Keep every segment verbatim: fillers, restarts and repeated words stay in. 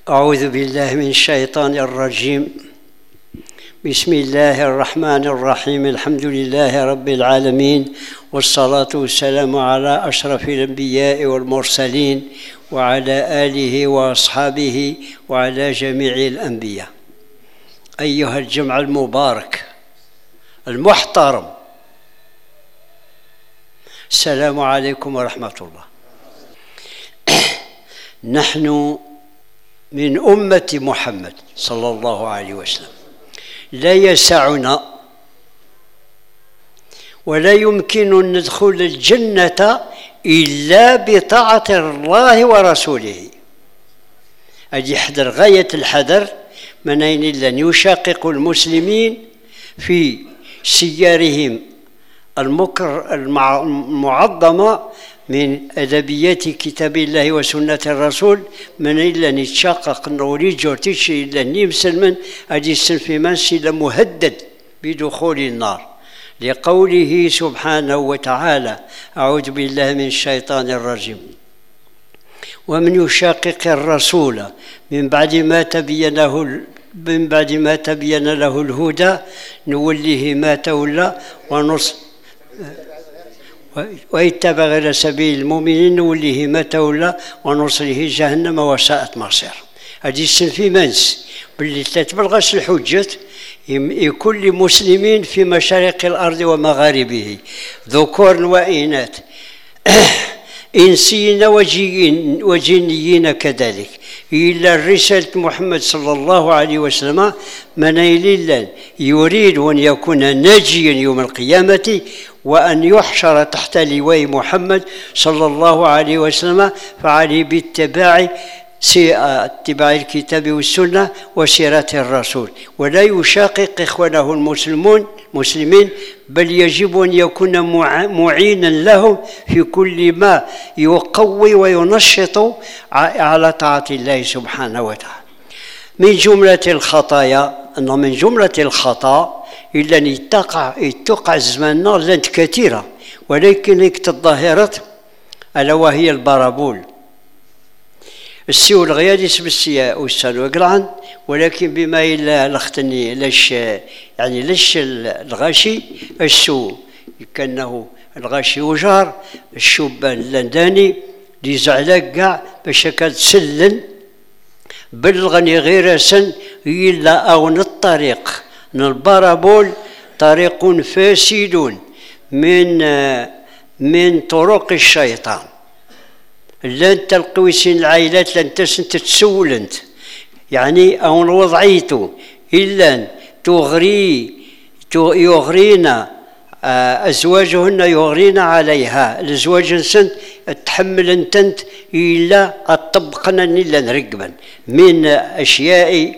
أعوذ بالله من الشيطان الرجيم. بسم الله الرحمن الرحيم. الحمد لله رب العالمين، والصلاة والسلام على أشرف الأنبياء والمرسلين وعلى آله وأصحابه وعلى جميع الأنبياء. أيها الجمع المبارك المحترم، السلام عليكم ورحمة الله. نحن من أمة محمد صلى الله عليه وسلم، لا يسعنا ولا يمكن أن ندخل الجنة إلا بطاعة الله ورسوله. هذه حذر غاية الحذر من أين لن يشاقق المسلمين في سيارهم المكر المعظمة من أدبيات كتاب الله وسنة الرسول، من إلا نتشاقق نوريج ورتيش إلا نمسلمن أدي السنف منس إلا مهدد بدخول النار، لقوله سبحانه وتعالى: أعوذ بالله من الشيطان الرجيم: ومن يشاقق الرسول من بعد ما تبين له من بعد ما تبين له الهدى نوله ما تولى ونص ويتبع غير سبيل المؤمنين نوليه ما تولى ونصله جهنم وساءت مصير. هذه السنفي منس باللي تتبلغش الحجة لكل مسلمين في مشارق الأرض ومغاربه، ذكور وإناث، إنسيين وجيين وجنيين كذلك، إلا رسالة محمد صلى الله عليه وسلم من إلا يريد أن يكون ناجيا يوم القيامة وأن يحشر تحت لواء محمد صلى الله عليه وسلم، فعليه باتباع اتباع الكتاب والسنة وسيرة الرسول، ولا يشاقق إخوانه المسلمون مسلمين، بل يجب أن يكون معينا لهم في كل ما يقوي وينشط على طاعة الله سبحانه وتعالى. من جملة الخطايا أنه من جملة الخطأ إلا أن يتقع يتقع زماننا لانت كثيرة، ولكن هيك الظاهرة ألا وهي البارابول. السيو الغيادي بالسيا والسال وقلعن، ولكن بما إلا لختني لش يعني لش الغاشي السو كأنه الغاشي وجار الشوبان اللنداني اللي زعلك كاع باش كانت تسلن بلغني غير سن إلا أون الطريق من البارابول طريق فاسد من من طرق الشيطان. لن تلقويسين العائلات لن تسنت تسول انت يعني أون وضعيته إلا تغري يغرينا أزواجهن يغرين عليها الأزواج سنت تحمل انت إلا الطبقنا إلا نرقبا من أشياء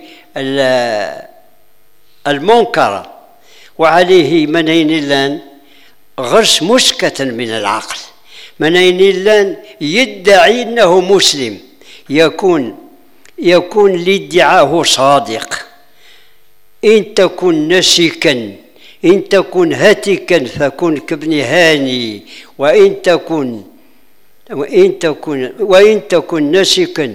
المنكرة، وعليه منين إلا غرس مسكة من العقل، منين إلا يدعي أنه مسلم، يكون يكون لادعاه صادق. إن تكن نسكا إن تكن هتكا فكن كابن هاني، وإن تكن وإن تكن وإن تكن نسكا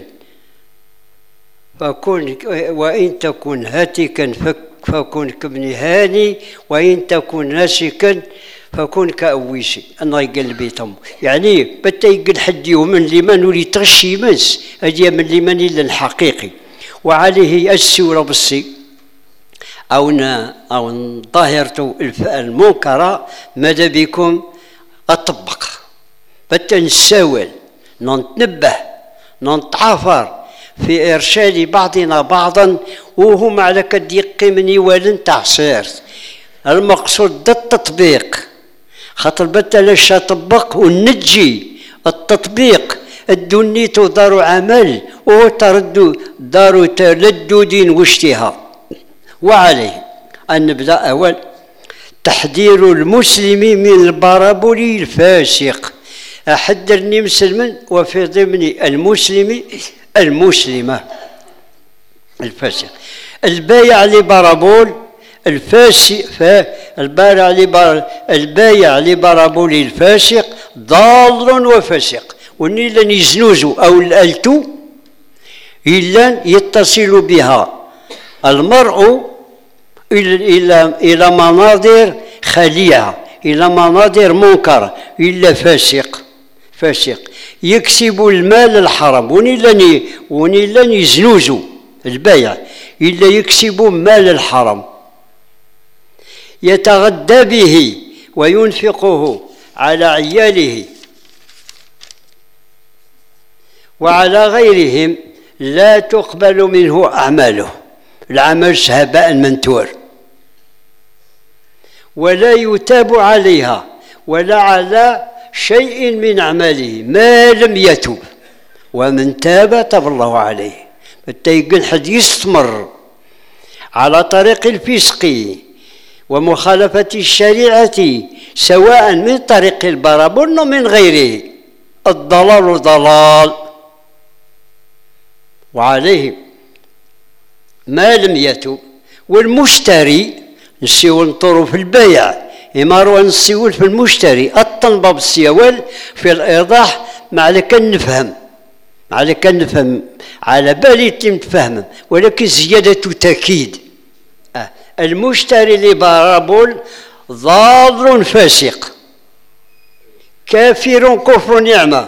فكن وإن تكن هتكا فكن كابن هاني، وإن تكن ناسكا فكن كأويسي. أنا يقل بيتهم يعني بتا يقل حد يوم من لمن ولي تغشي منس هذه من لمن إلا الحقيقي. وعليه السورة بالسي أو أو ظاهرة المنكرة ماذا بكم أطبق بتا نساول نتنبه نتعافر في إرشاد بعضنا بعضا، وهم على كد يقيمني ولن تعصير. المقصود التطبيق، خاطر بتا لاش طبق ونجي التطبيق الدنيت دار عمل وترد دار تلدد واشتهاء. وعليه أن نبدأ أول تحذير المسلم من البارابول الفاسق. أحذرني مسلما وفي ضمن المسلم المسلمة الفاسق. البايع لبارابول الفاسق البايع لبار البايع لبارابول الفاسق ضال وفاسق. وني لن يزنوزو أو الألتو إلا يتصل بها المرء إلى إلى مناظر خليعة، إلى مناظر منكرة، إلا فاسق فاسق يكسب المال الحرام، ونيلاني ونيلاني يزنوزو البيع، إلا يكسب مال الحرام يتغدى به وينفقه على عياله وعلى غيرهم، لا تقبل منه أعماله، العمل هباء منثور، ولا يتاب عليها ولا على شيء من أعماله ما لم يتب، ومن تاب تاب الله عليه. التيقن حد يستمر على طريق الفسق ومخالفة الشريعة، سواء من طريق البرابون ومن غيره، الضلال ضلال، وعليه ما لم يتب. والمشتري نسيو نطورو في البيع، إمارو نسيول في المشتري، الطنباب السيوال في الإيضاح مع لك نفهم مع لك نفهم على بالي تفهم، ولكن زيادة تأكيد. آه. المشتري لبارابول ضال فاسق كافر كفر نعمة،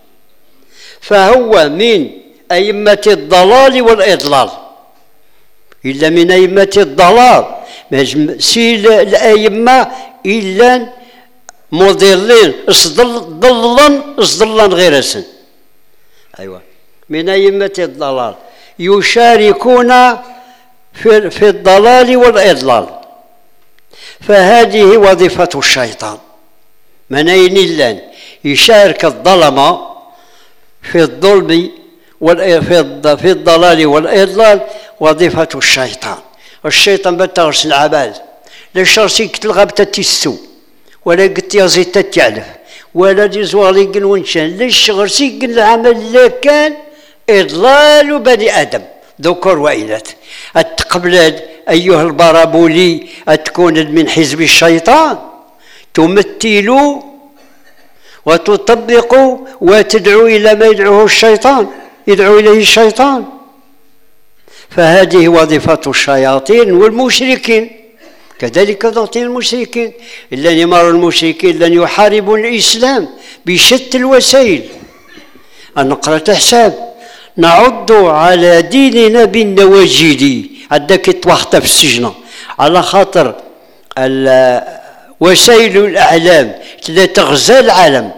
فهو من أئمة الضلال والإضلال، إلا من أئمة الضلال سي الأئمة إلا مضلين ضلا ضلا غير سن. أيوة، من أئمة الضلال يشاركون في في الضلال والإضلال، فهذه وظيفة الشيطان. من أين إلا يشارك الظلمة في الظلم في الضلال والإضلال، وظيفة الشيطان. الشيطان بتغرس العباد لشر سيك تلغب تتسو ولا قلت يا زيت تتعلف ولا دي زوالي قن ونشان لشغر سيك العمل اللي كان إضلال بني آدم ذكر وإناث. التقبلاد أيها البرابولي أتكون من حزب الشيطان، تمثلوا وتطبقوا وتدعو إلى ما يدعوه الشيطان يدعو إليه الشيطان. فهذه وظيفة الشياطين والمشركين، كذلك ضغط المشركين، إلا يمر المشركين لن يحاربوا الإسلام بشتى الوسائل. نقرأ حساب نعض على ديننا بالنواجذ، عندك توحط في السجن على خاطر وسائل الأعلام تغزى العالم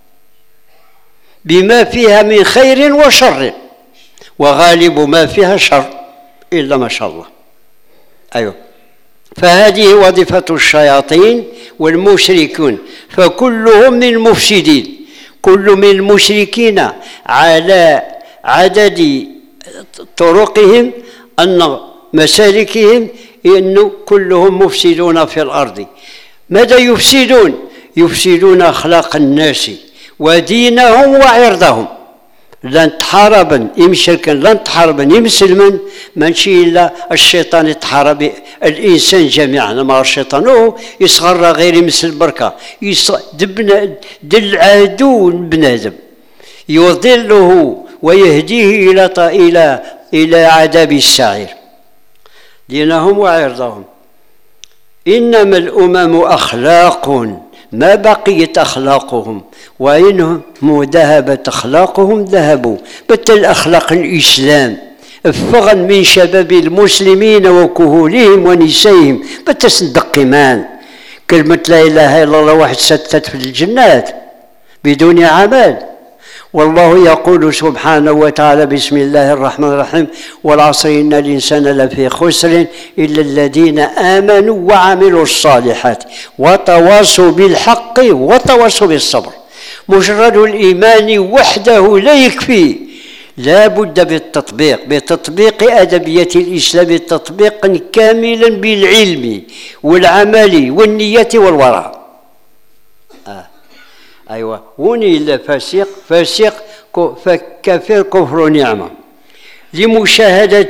بما فيها من خير وشر، وغالب ما فيها شر إلا ما شاء الله. أيوه، فهذه وظيفة الشياطين والمشركون، فكلهم من المفسدين، كل من المشركين على عدد طرقهم أن مسالكهم إنه كلهم مفسدون في الأرض. ماذا يفسدون؟ يفسدون أخلاق الناس ودينهم وعرضهم. لن تحاربا يمشركا لن تحاربا يمسلما ماشي الا الشيطان يتحارب الانسان جميعا. ما الشيطان هو يصغر غير يمسل بركه دبنا دل عدو بنادم يضله ويهديه الى الى الى عذاب السعير. دينهم وعرضهم. انما الامم اخلاق ما بقيت أخلاقهم، وإنهم ذهبت أخلاقهم ذهبوا. بتل أخلاق الإسلام افغا من شباب المسلمين وكهولهم ونسائهم بتصدق مان كلمة لا إله إلا الله واحد ستت في الجنات بدون عمل. والله يقول سبحانه وتعالى بسم الله الرحمن الرحيم والعصر إن الإنسان لفي خسر إلا الذين آمنوا وعملوا الصالحات وتواصوا بالحق وتواصوا بالصبر. مجرد الإيمان وحده لا يكفي، لا بد بالتطبيق بتطبيق أدبية الإسلام تطبيقا كاملا بالعلم والعمل والنية والوراء. آه. أيوة، وني إلا فاسق فاسق كافر كفر نعمة لمشاهدة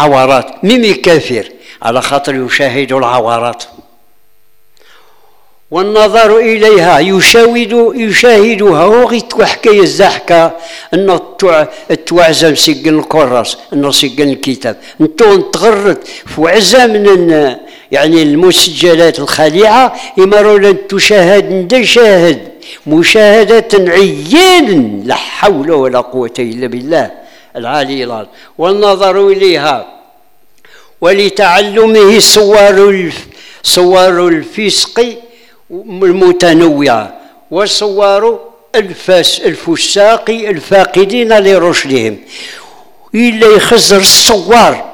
العورات. ميمي كافر على خاطر يشاهد العورات، والنظر إليها يشاهد يشاهدها وغيت حكاية الزحكة أن التوعزة مسجن الكراس أن سجن الكتاب أنتو تغرد في وعزة من يعني المسجلات الخليعة إما لن تشاهد ندى شاهد مشاهدة عيان لا حول ولا قوة إلا بالله العالي العظيم. والنظر إليها ولتعلمه صور صور الفسق المتنوعة وصور الفاس الفساق الفاقدين لرشدهم. إلا يخزر الصور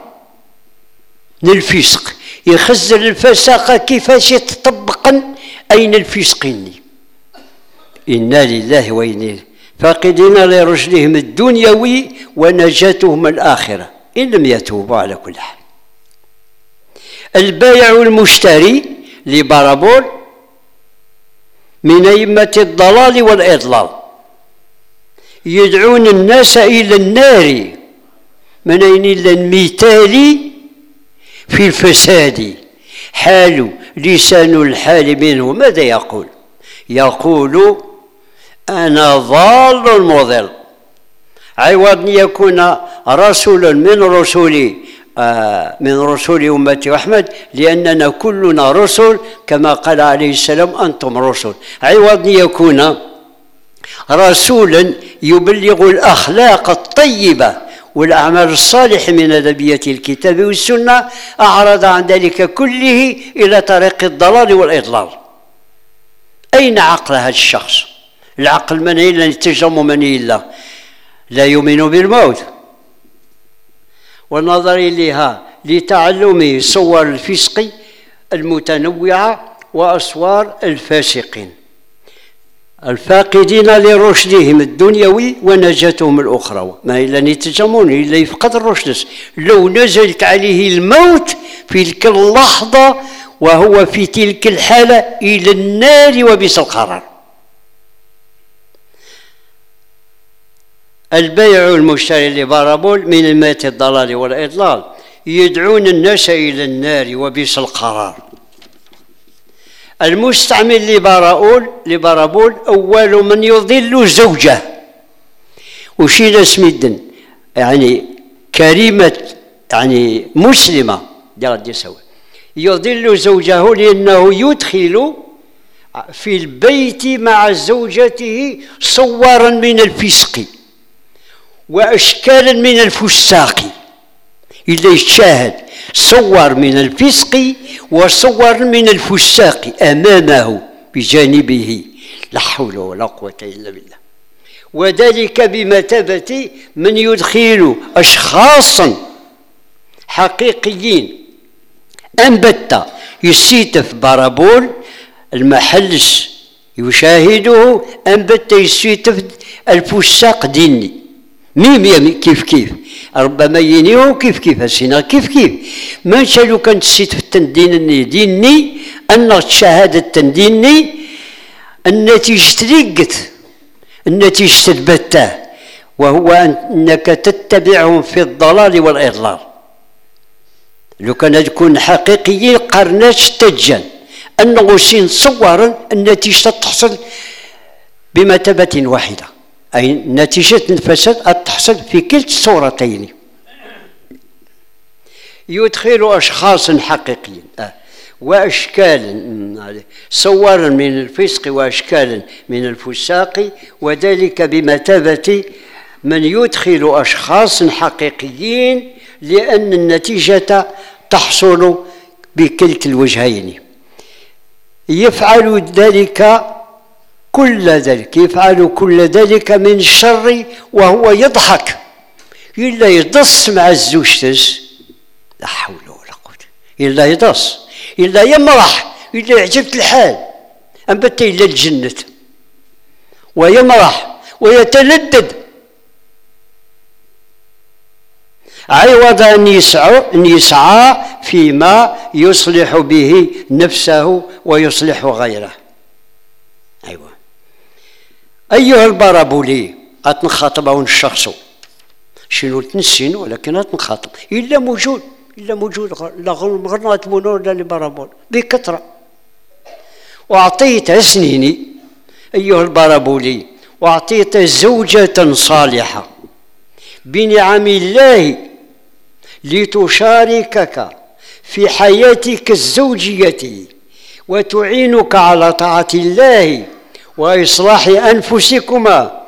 للفسق يخزر الفساق كيفاش يتطبقا أين الفسقين. إنا لله وإنا فاقدين لرشدهم الدنيوي ونجاتهم الآخرة إن لم يتوبوا على كل حال. البائع والمشتري لبارابول من أئمة الضلال والإضلال يدعون الناس إلى النار من أين إلا المثال في الفساد. حال لسان الحال منه ماذا يقول؟ يقول أنا ضال مضل. عوض أن يكون رسول من رسول آه من رسول أمة أحمد لأننا كلنا رسل كما قال عليه السلام أنتم رسل. عوض أن يكون رسولا يبلغ الأخلاق الطيبة والأعمال الصالحة من أدبية الكتاب والسنة أعرض عن ذلك كله إلى طريق الضلال والإضلال. أين عقل هذا الشخص؟ العقل من إلا يتجم من إلا لا يؤمن بالموت. والنظر إليها لتعلمه صور الفسق المتنوعة وأصوار الفاسقين الفاقدين لرشدهم الدنيوي ونجاتهم الأخرى. ما إلا يتجمون إلا يفقد الرشد لو نزلت عليه الموت في تلك اللحظة وهو في تلك الحالة إلى النار وبئس القرار. البيع والمشتري لبارابول من أئمة الضلال والإضلال يدعون الناس إلى النار وبئس القرار. المستعمل لبارابول لبارابول أول من يضل زوجه وشيل سميدن يعني كريمة يعني مسلمة يضل زوجه لأنه يدخل في البيت مع زوجته صورا من الفسق وأشكالا من الفساق. إلا يتشاهد صور من الفسق وصور من الفساق أمامه بجانبه لا حول ولا قوة إلا بالله. وذلك بمثابة من يدخل أشخاصا حقيقيين أنبت يسيتف بارابول المحلس يشاهده أنبت يسيتف الفساق ديني ميم يمي كيف كيف ربما ينيو كيف كيف السنة كيف كيف ما شالو كانت تسيت في التندين ديني أن الشهادة التنديني النتيجة تلقت النتيجة تثبته وهو أنك تتبعهم في الضلال والإضلال. لو كان تكون حقيقي قرناش تجان أنه سين صورا النتيجة تحصل بمثابة واحدة أي نتيجة الفساد تحصل في كلتا الصورتين. يدخل أشخاصا حقيقيين وأشكالا صورا من الفسق وأشكالا من الفساق وذلك بمثابة من يدخل أشخاصا حقيقيين لأن النتيجة تحصل بكلتا الوجهين. يفعل ذلك كل ذلك يفعل كل ذلك من الشر وهو يضحك إلا يدص مع الزوجتس لا حول ولا قوة إلا يدص إلا يمرح إلا يعجبت الحال أنبت إلى الجنة ويمرح ويتلذذ عوض أن يسعى أن يسعى فيما يصلح به نفسه ويصلح غيره. أيوة أيها البارابولي أتنخاطبون الشخص شنو تنسين ولكن أتنخاطب إلا موجود إلا موجود لا غير غير تبونون لا البارابول بكثرة وأعطيت سنيني أيها البارابولي، وأعطيت زوجة صالحة بنعم الله لتشاركك في حياتك الزوجية وتعينك على طاعة الله وإصلاح أنفسكما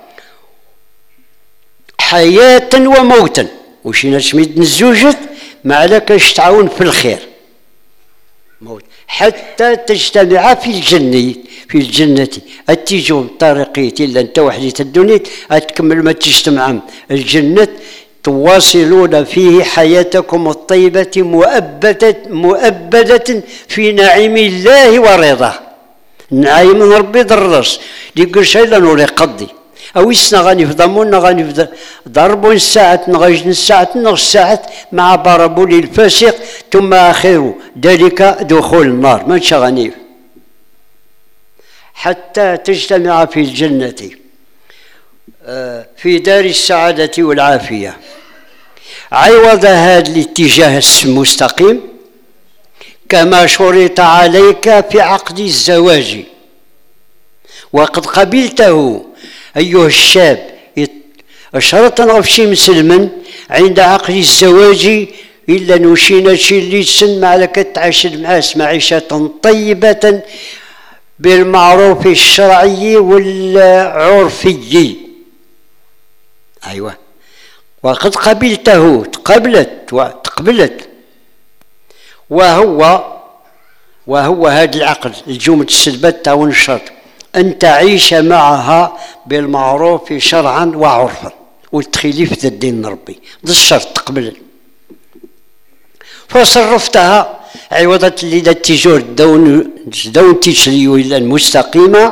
حياة وموتا. وش نشمد الزوجة ما لكش تعاون في الخير موت حتى تجتمع في الجنة في الجنة التيجون طريقية إلا أنت وحدي الدنيا أتكمل ما تجتمع الجنة تواصلون فيه حياتكم الطيبة مؤبدة مؤبدة في نعيم الله ورضاه. نعيم من ربي درس يقول شيء لأنه يقضي أو يسنا غاني في ضمون غاني في ضربون الساعة نغجن الساعة نغ الساعة مع بارابولي الفاسق ثم آخره ذلك دخول النار ما غني حتى تجتمع في الجنة في دار السعادة والعافية. عوض هذا الاتجاه المستقيم كما شرط عليك في عقد الزواج وقد قبلته أيها الشاب شرطا غفشي مسلما عند عقد الزواج إلا نوشينا شي اللي تسن مع لك تعيش معاس معيشة طيبة بالمعروف الشرعي والعرفي. أيوة وقد قبلته تقبلت وتقبلت وهو وهو هذا العقد الجملة السلبات تاون الشرط أن تعيش معها بالمعروف شرعا وعرفا والتخليف ذا الدين ربي ذا الشرط تقبل. فصرفتها عوضة اللي ذا التجور دون دون تشريو إلا المستقيمة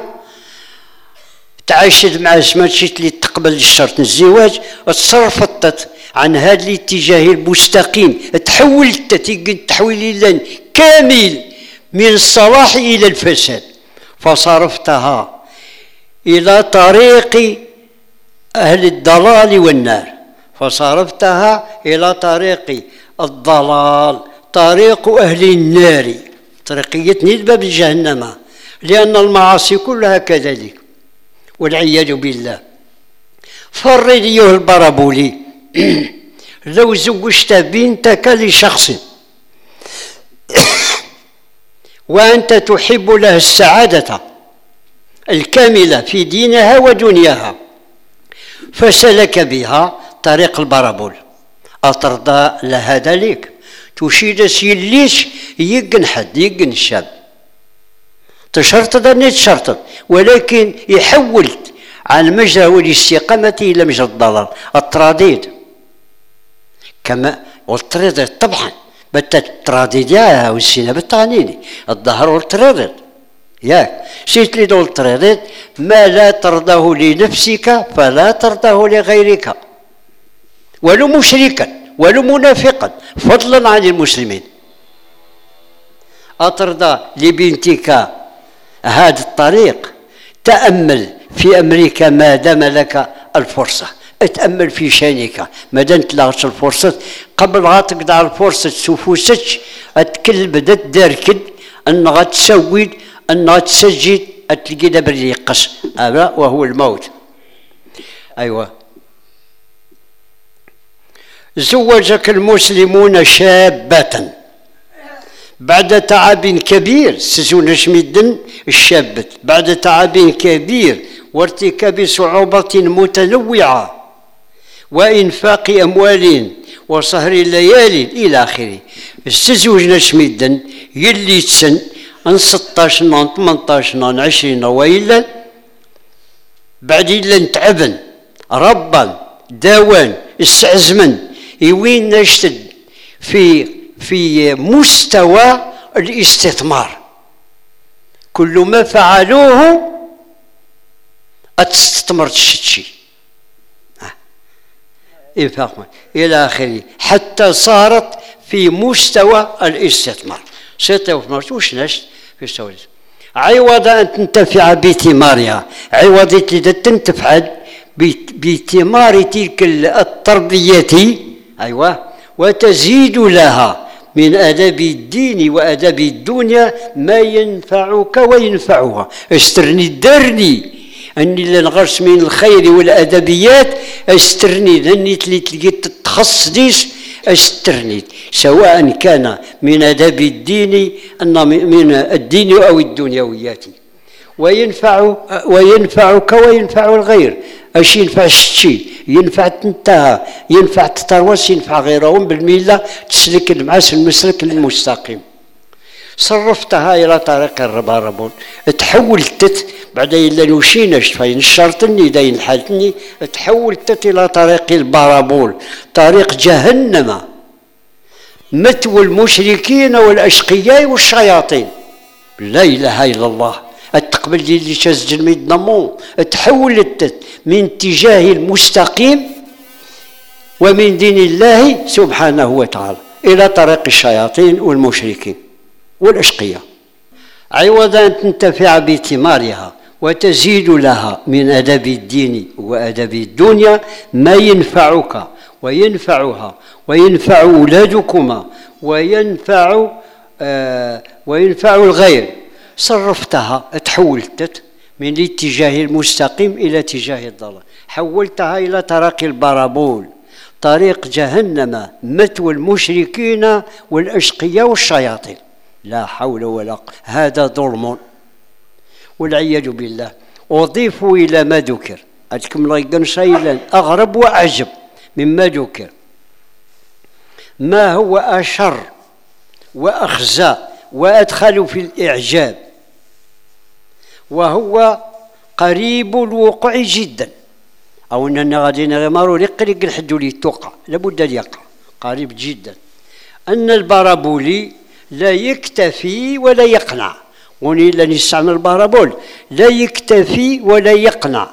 تعيشت مع سماتشت اللي تقبل الشرط الزواج تصرفت عن هذا الاتجاه المستقيم تحولت تحويل كامل من الصلاح إلى الفساد فصرفتها إلى طريق أهل الضلال والنار فصرفتها إلى طريق الضلال طريق أهل النار طريقية ندبة بجهنم لأن المعاصي كلها كذلك والعياذ بالله. فرد أيها البارابولي لو زوجت بنتك لشخص وأنت تحب لها السعادة الكاملة في دينها ودنياها فسلك بها طريق البارابول أترضى لها ذلك تشيد سيليش يقن حد يقن الشاب تشرط ذا تشرط ولكن يحولت عن مجرى والاستقامة إلى مجرى الضلال التراديد كما والتراديد طبعا بتا التراديد يا والسينة بالتعنيني الظهر والتراديد ياك شيت لي دول التراديد ما لا ترضاه لنفسك فلا ترضاه لغيرك ولو مشركا ولو منافقا فضلا عن المسلمين. أترضى لبنتك هذا الطريق تأمل في أمرك ما دام لك الفرصة اتأمل في شأنك ما دام تلاقش الفرصة قبل ما تقطع الفرصة تفوسك اتكل بدات داركد أن غتسود أن غتسجد أتلقي دبر يقص هذا وهو الموت. أيوة زوجك المسلمون شابة بعد تعب كبير سزون شميدن الشابت بعد تعب كبير وارتكاب صعوبة متنوعة وإنفاق أموال وسهر الليالي إلى آخره. استزوجنا شميدن يلي تسن ان ستطاش نون ثمنطاش نون عشرين وإلا بعد إلا نتعبن ربا داوان استعزمن يوين نشتد في في مستوى الاستثمار كل ما فعلوه اتستثمر الشيء إلى آخره حتى صارت في مستوى الاستثمار ستة وش نشت في سويس عوض أن تنتفع بثمارها عوض أن تنتفع بثمار تلك التربية. أيوة وتزيد لها من أدب الدين وأدب الدنيا ما ينفعك وينفعها. استرني درني أني لنغرس من الخير والأدبيات استرني لأني تلقيت التخصص استرني سواء كان من أدب الدين من الدين أو الدنيويات. وينفع وينفعك وينفع الغير. اش ينفع الشيء ينفع تنتهى ينفع تتروس ينفع غيرهم بالمله تسلك المعاس المسلك المستقيم. صرفتها الى طريق الرباربون تحولت بعد الا نوشيناش فين الشرطني داين حالتني تحولت الى طريق البارابول طريق جهنم متوى المشركين والاشقياء والشياطين. لا اله الا الله. التقبل ديال اللي تسجل من الضمون تحولت من اتجاه المستقيم ومن دين الله سبحانه وتعالى الى طريق الشياطين والمشركين والاشقياء. عوض ان تنتفع بثمارها وتزيد لها من ادب الدين وادب الدنيا ما ينفعك وينفعها وينفع اولادكما وينفع آه وينفع الغير. صرفتها تحولت من الاتجاه المستقيم إلى اتجاه الضلال. حولتها إلى طريق البارابول طريق جهنم مثوى المشركين والأشقياء والشياطين. لا حول ولا قوة. هذا ظلم والعياذ بالله. أضيف إلى ما ذكر أتكم لقن شيئا أغرب وأعجب مما ذكر ما هو أشر وأخزى وأدخل في الإعجاب وهو قريب الوقوع جدا. أو أننا غادي نغمروا لقريق الحدو لي توقع لابد أن يقع قريب جدا. أن البارابولي لا يكتفي ولا يقنع. وني لا نستعمل البارابول لا يكتفي ولا يقنع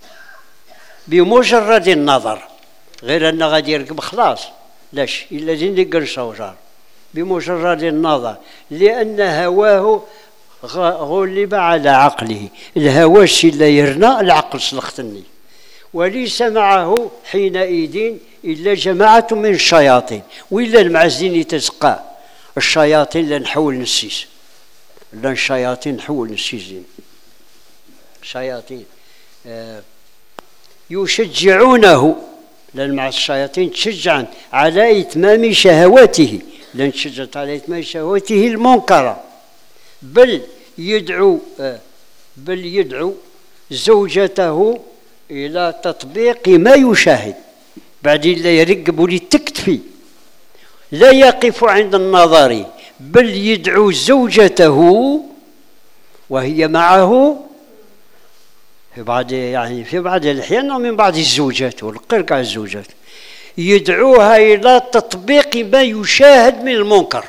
بمجرد النظر غير أنه غادي يركب خلاص لاش إلا زين لي قرصة وجار بمجرد النظر لأن هواه غلب على عقله. الهوى الشي لا يرنا العقل سلختني وليس معه حينئذ إلا جماعة من الشياطين وإلا المعزين يتسقى الشياطين لنحول نسيس لا الشياطين نحول نسيسين شياطين آه يشجعونه لأن مع الشياطين تشجعا على إتمام شهواته لأن تشجعت على إتمام شهواته المنكرة بل يدعو بل يدعو زوجته إلى تطبيق ما يشاهد بعدين لا يرقب ولي تكتفي لا يقف عند النظر بل يدعو زوجته وهي معه في بعض يعني في بعض الأحيان ومن بعض الزوجات والقرقع الزوجات يدعوها إلى تطبيق ما يشاهد من المنكر.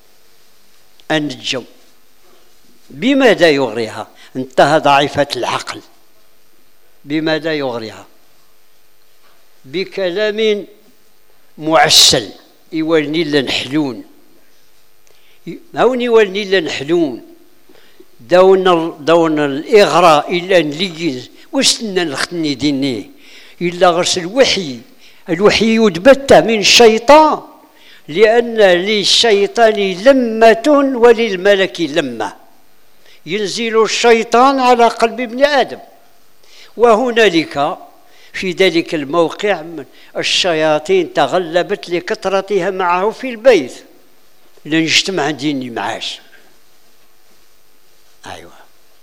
النجم بماذا يغريها؟ انتهى ضعيفة العقل. بماذا يغريها؟ بكلام معسل يولني لنحلون هوني يولني لنحلون دون دون الإغراء إلا نليز وسنا نختني ديني إلا غرس الوحي الوحي يثبت من الشيطان لأن للشيطان لمة وللملك لمة. ينزل الشيطان على قلب ابن آدم وهنالك في ذلك الموقع الشياطين تغلبت لكثرتها معه في البيت لنجتمع ديني معاش. أيوة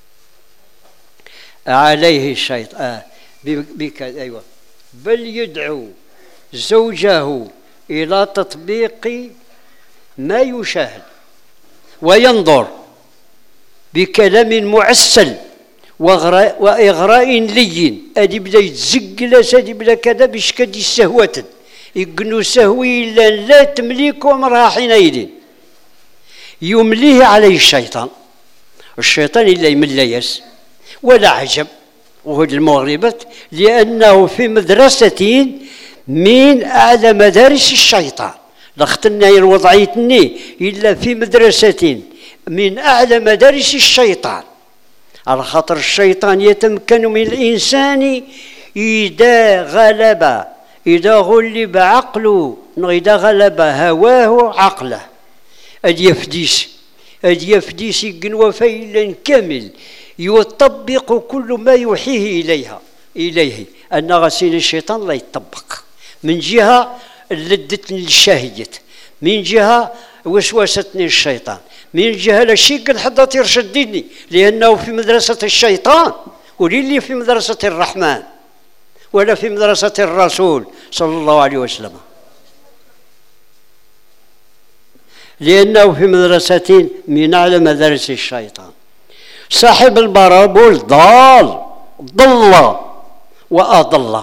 عليه الشيطان آه بك أيوة بل يدعو زوجه إلى تطبيق ما يشاهد وينظر بكلام معسل وإغراء لين أدي بدا يتزقل أدي بدا كذا باش كدي سهوة يقنو سهوي إلا لا تملك أمرها حينئذ يمليه عليه الشيطان. الشيطان إلا يمليس ولا عجب وهو المغربات لأنه في مدرسة من أعلى مدارس الشيطان لختنا الوضعيتني إلا في مدرسة من أعلى مدارس الشيطان على خاطر الشيطان يتمكن من الإنسان إذا غلب إذا غلب عقله إذا غلب هواه عقله أدي يفديس أدي يفديس يقنوا فيلا كامل يطبق كل ما يوحيه إليها إليه أن غسيل الشيطان لا يطبق من جهة لدتني الشهية، من جهة وسوستني الشيطان، من جهة لا شيء قد حضرت يرشدني لأنه في مدرسة الشيطان وللي في مدرسة الرحمن ولا في مدرسة الرسول صلى الله عليه وسلم، لأنه في مدرسة من أعلى مدارس الشيطان. صاحب البرابول ضال ضل وأضل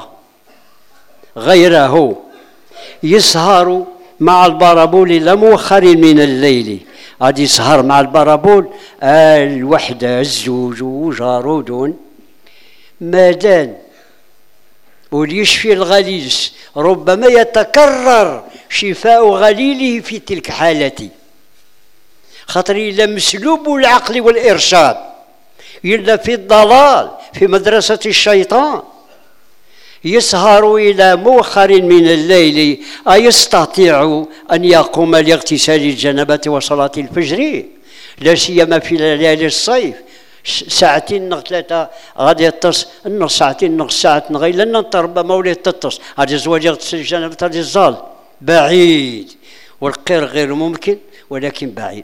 غيره، يسهر مع البرابول إلى مؤخر من الليل، غادي يسهر مع البرابول الوحدة الزوج وجارود مادان وليشفي الغليل، ربما يتكرر شفاء غليله في تلك حالته، خاطر إلا مسلوب العقل والإرشاد إلا في الضلال في مدرسة الشيطان يسهر إلى مؤخر من الليل، أيستطيع أن يقوم لاغتسال الجنابة وصلاة الفجر، لا سيما في ليالي الصيف، ساعتين نغ ثلاثة غادي يتص النص ساعتين نغ ساعة نغ إلا ننط ربما ولا يتص غادي الزواج يغتسل الجنابة غادي الزال بعيد، والقير غير ممكن ولكن بعيد.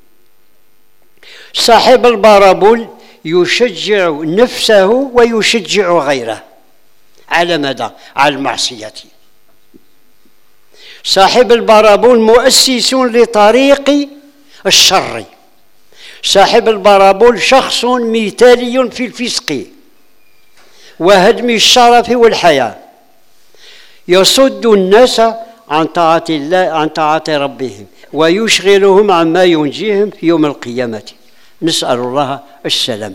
صاحب البرابول يشجع نفسه ويشجع غيره على ماذا؟ على المعصية. صاحب البرابول مؤسس لطريق الشر، صاحب البرابول شخص مثالي في الفسق وهدم الشرف والحياة، يصد الناس عن طاعة الله عن طاعة ربهم ويشغلهم عما ينجيهم في يوم القيامة، نسأل الله السلامة.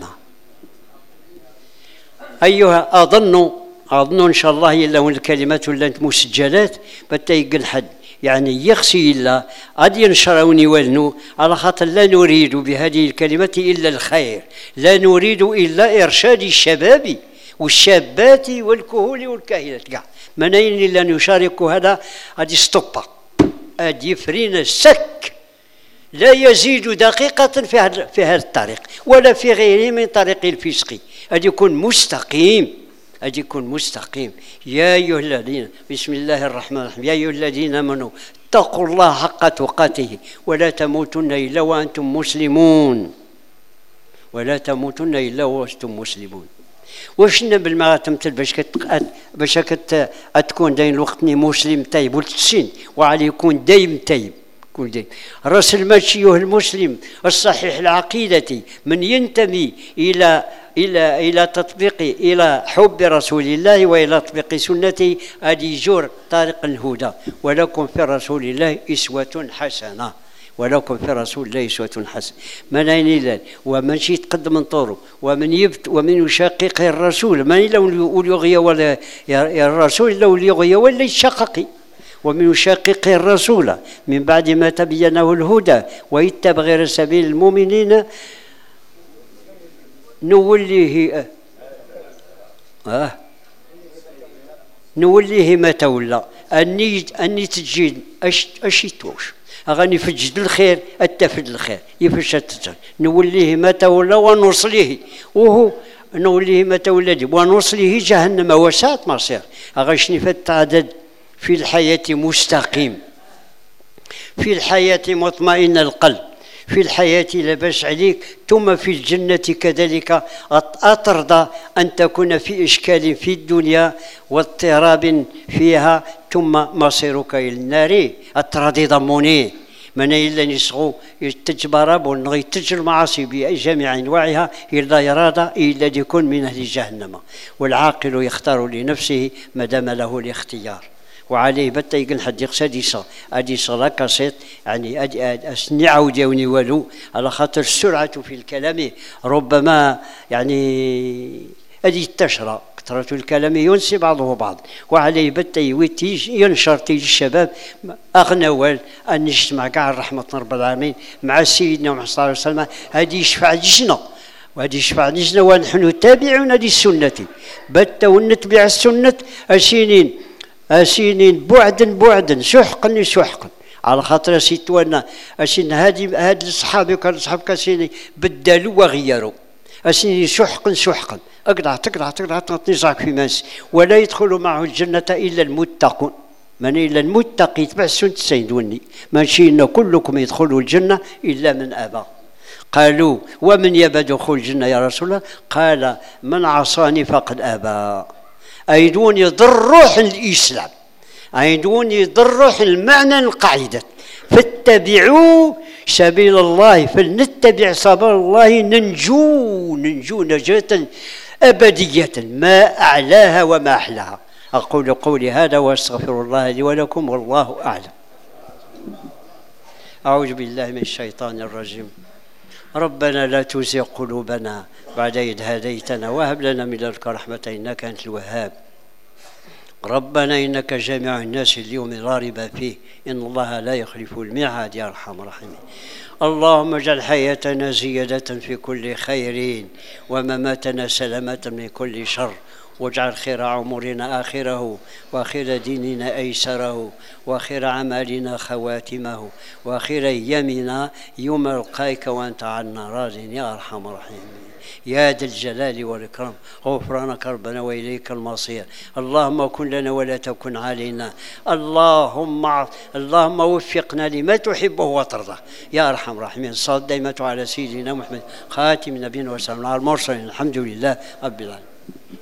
أيها أظن أظن إن شاء الله إلا الكلمات ولا مسجلات بتيقن حد يعني يخشي إلا غادي ينشروني ولنو، على خاطر لا نريد بهذه الكلمات إلا الخير، لا نريد إلا إرشاد الشباب والشابات والكهول والكاهلات كاع، منين إلا نشاركوا هذا غادي ستوبا غادي يفرينا السك، لا يزيد دقيقة في هذا في هذا الطريق ولا في غيره من طريق الفسق، غادي يكون مستقيم، غادي يكون مستقيم. يا أيها الذين بسم الله الرحمن الرحيم يا أيها الذين آمنوا اتقوا الله حق تقاته ولا تموتن إلا وأنتم مسلمون، ولا تموتن إلا وأنتم مسلمون. واش نبل ما تمثل باش كت باش كت تكون داين الوقت مسلم طيب والتسين وعلي يكون دايم طيب كل دايم راس الماشي المسلم الصحيح العقيدة من ينتمي إلى إلى إلى تطبيق إلى حب رسول الله وإلى تطبيق سنته هذه جور طريق الهدى. ولكم في رسول الله أسوة حسنة، ولكم في رسول الله أسوة حسنة. من أين إلى ومن شي يتقدم من طوره ومن يبت ومن يشقق الرسول من لو يغي ولا الرسول لو يغي ولا يشقق ومن يشقق الرسول من بعد ما تبينه الهدى ويتبع غير سبيل المؤمنين نوليه آه نوليه ما تولى أني أني تجد أش أش يتوش أغني فجد الخير التفد الخير يفشت نوليه ما تولى ونصليه وهو نوليه ما تولى ونصليه جهنم وساءت مصير. أغشني فالتعدد في الحياة مستقيم، في الحياة مطمئن القلب، في الحياة لا بأس عليك، ثم في الجنة كذلك أترضى أن تكون في إشكال في الدنيا واضطراب فيها ثم مصيرك إلى النار أترضي ضموني من إلا نسغو يتجبر ونغي تجر المعاصي بجميع أنواعها إلا يراد إلا يكون من أهل جهنم. والعاقل يختار لنفسه ما دام له الاختيار، وعليه بتا يقول حد يقصد ادي صلاه كاسيت يعني اسني عاود يوني والو على خاطر السرعه في الكلام ربما يعني ادي تشرى كثره الكلام ينسي بعضه بعض، وعليه بتا يوتي ينشر تيجي الشباب اغنى ان نجتمع كاع رحمه رب العالمين مع سيدنا محمد صلى الله عليه وسلم، هذه يشفع جيشنا وهذه يشفع جيشنا ونحن تابعون للسنه بتا ونتبع السنه السنين سنين بعدا بعدا سحقا سحقا على خاطر سيتوانا أشين هادي هاد الصحابي كان صحاب كاسيني بدلوا وغيروا أشين سحقا سحقا أقطع تقطع تقطع تنزعك في ماس ولا يدخل معه الجنة إلا المتقون من إلا المتقي تبع السنة سيدوني ماشي إن كلكم يدخلوا الجنة إلا من أبى. قالوا ومن يبى دخول الجنة يا رسول الله؟ قال من عصاني فقد أبى. أيدون يضر روح الإسلام، أيدون يضر روح المعنى القاعدة فاتبعوا سبيل الله فلنتبع سبيل الله ننجو ننجو نجاة أبدية ما أعلاها وما أحلاها. أقول قولي هذا وأستغفر الله لي ولكم والله أعلم. أعوذ بالله من الشيطان الرجيم. ربنا لا تزغ قلوبنا بعد إذ هديتنا وهب لنا من لدنك رحمة إنك أنت الوهاب. ربنا إنك جامع الناس اليوم لا ريب فيه إن الله لا يخلف الميعاد يا أرحم الراحمين. اللهم اجعل حياتنا زيادة في كل خير ومماتنا سلامة من كل شر، واجعل خير عمرنا آخره وخير ديننا أيسره وخير عملنا خواتمه وخير أيامنا يوم نلقاك وأنت عنا راض يا أرحم الراحمين يا ذا الجلال والإكرام. غفرانك ربنا وإليك المصير. اللهم كن لنا ولا تكن علينا. اللهم اللهم وفقنا لما تحبه وترضى يا أرحم الراحمين. الصلاة دائمة على سيدنا محمد خاتم النبيين وسلم على المرسلين. الحمد لله رب العالمين.